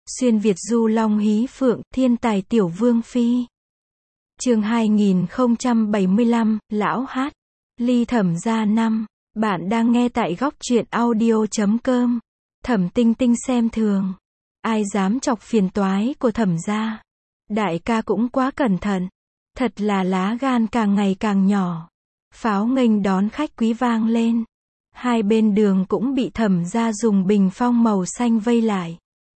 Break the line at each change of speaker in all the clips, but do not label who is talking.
Xuyên Việt du long hí phượng, thiên tài tiểu vương phi. Chương 2075, Lão hát. Ly Thẩm gia 5. Bạn đang nghe tại góc truyện audio.com. Thẩm Tinh Tinh xem thường. Ai dám chọc phiền toái của Thẩm gia. Đại ca cũng quá cẩn thận. Thật là lá gan càng ngày càng nhỏ. Pháo nghênh đón khách quý vang lên. Hai bên đường cũng bị Thẩm gia dùng bình phong màu xanh vây lại.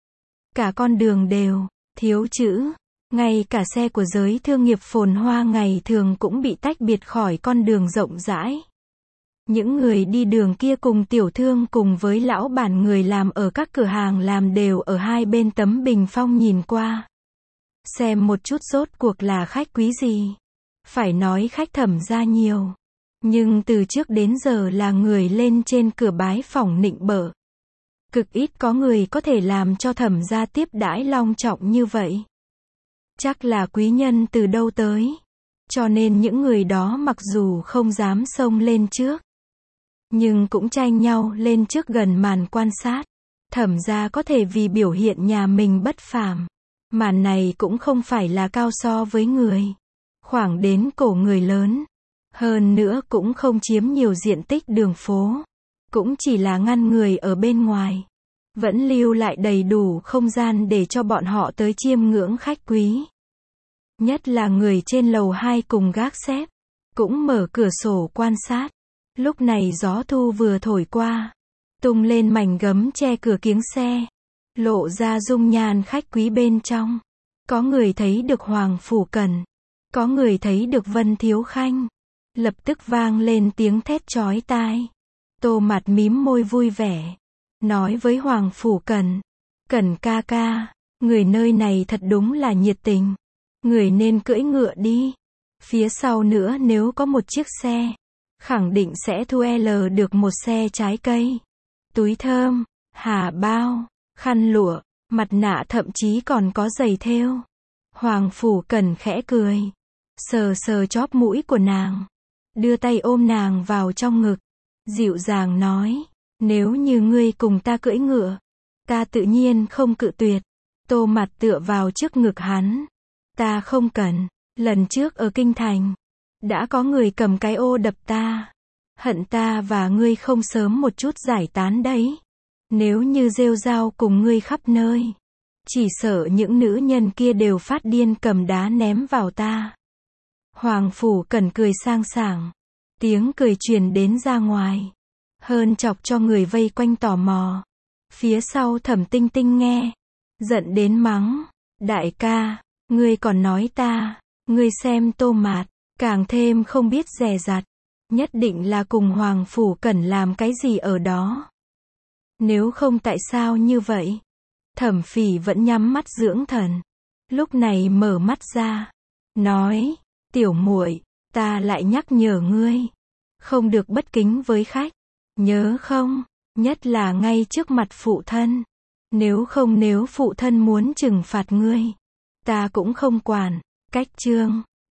Cả con đường đều thiếu chữ, ngay cả xe của giới thương nghiệp phồn hoa ngày thường cũng bị tách biệt khỏi con đường rộng rãi. Những người đi đường kia cùng tiểu thương cùng với lão bản người làm ở các cửa hàng làm đều ở hai bên tấm bình phong nhìn qua. Xem một chút rốt cuộc là khách quý gì. Phải nói khách Thẩm gia nhiều. Nhưng từ trước đến giờ là người lên trên cửa bái phỏng nịnh bợ. Cực ít có người có thể làm cho Thẩm gia tiếp đãi long trọng như vậy. Chắc là quý nhân từ đâu tới. Cho nên những người đó mặc dù không dám xông lên trước, nhưng cũng tranh nhau lên trước gần màn quan sát. Thẩm gia có thể vì biểu hiện nhà mình bất phàm. Màn này cũng không phải là cao so với người. Khoảng đến cổ người lớn. Hơn nữa cũng không chiếm nhiều diện tích đường phố. Cũng chỉ là ngăn người ở bên ngoài. Vẫn lưu lại đầy đủ không gian để cho bọn họ tới chiêm ngưỡng khách quý. Nhất là người trên lầu 2 cùng gác xếp. Cũng mở cửa sổ quan sát. Lúc này gió thu vừa thổi qua. Tung lên mảnh gấm che cửa kiếng xe. Lộ ra dung nhan khách quý bên trong. Có người thấy được Hoàng Phủ Cần. Có người thấy được Vân Thiếu Khanh. Lập tức vang lên tiếng thét chói tai. Tô Mạt mím môi vui vẻ. Nói với Hoàng Phủ Cần. Cần ca ca. Người nơi này thật đúng là nhiệt tình. Người nên cưỡi ngựa đi. Phía sau nữa nếu có một chiếc xe. Khẳng định sẽ thu L được một xe trái cây. Túi thơm. Hà bao. Khăn lụa. Mặt nạ thậm chí còn có giày thêu. Hoàng Phủ Cần khẽ cười. Sờ sờ chóp mũi của nàng. Đưa tay ôm nàng vào trong ngực. Dịu dàng nói. Nếu như ngươi cùng ta cưỡi ngựa, ta tự nhiên không cự tuyệt. Tô Mạt tựa vào trước ngực hắn. Ta không cần. Lần trước ở Kinh Thành, đã có người cầm cái ô đập ta. Hận ta và ngươi không sớm một chút giải tán đấy. Nếu như rêu rao cùng ngươi khắp nơi, chỉ sợ những nữ nhân kia đều phát điên cầm đá ném vào ta. Hoàng Phủ Cần cười sang sảng. Tiếng cười truyền đến ra ngoài. Hơn chọc cho người vây quanh tò mò. Phía sau Thẩm Tinh Tinh nghe. Giận đến mắng. Đại ca, ngươi còn nói ta. Ngươi xem Tô Mạt. Càng thêm không biết dè dặt. Nhất định là cùng Hoàng Phủ Cần làm cái gì ở đó. Nếu không tại sao như vậy? Thẩm Phỉ vẫn nhắm mắt dưỡng thần. Lúc này mở mắt ra. Nói. Tiểu muội, ta lại nhắc nhở ngươi. Không được bất kính với khách. Nhớ không? Nhất là ngay trước mặt phụ thân. Nếu không nếu phụ thân muốn trừng phạt ngươi, ta cũng không quản. Cách chương